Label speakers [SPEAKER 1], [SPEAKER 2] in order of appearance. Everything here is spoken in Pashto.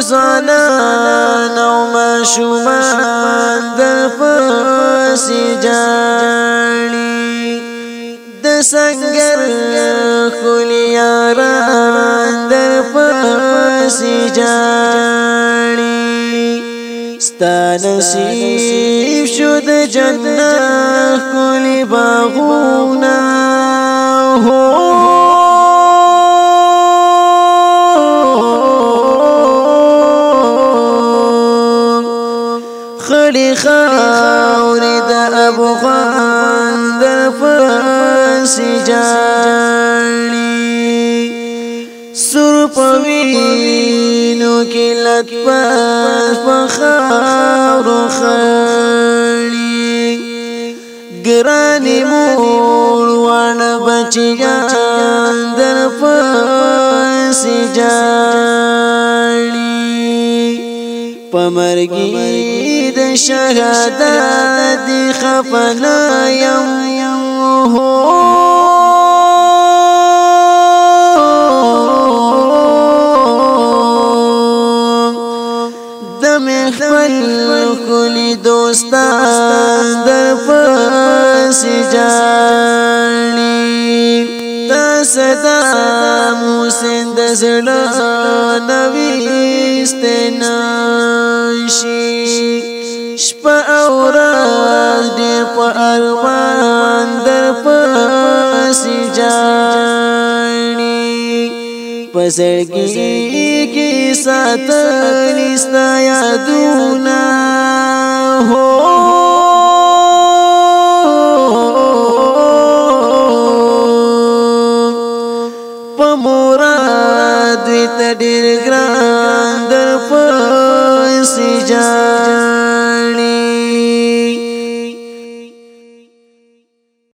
[SPEAKER 1] زوانان او ماشومان در پسی جاړي د سنگر خلی یاران در پسی جاړي ستا نصیب شو د جنت خلی باغونه خړې خاورې د افغان در پسې جاړي سور په وینو کې لطفت په خاورو خړي ګرانې مور واڼه بچیان در پسې جاړي پمرګي د شهادت دی خفنا یم د محفل کلی دوستان در پسې جاړي تا صدا موسین د زړه نويسته نشي شپه او ورځ ډېر په ارمان در پسې جاړي په زړګي کې ساتلي ستا یادونه په مراد وي ته ډېر ګران در پسې جاړي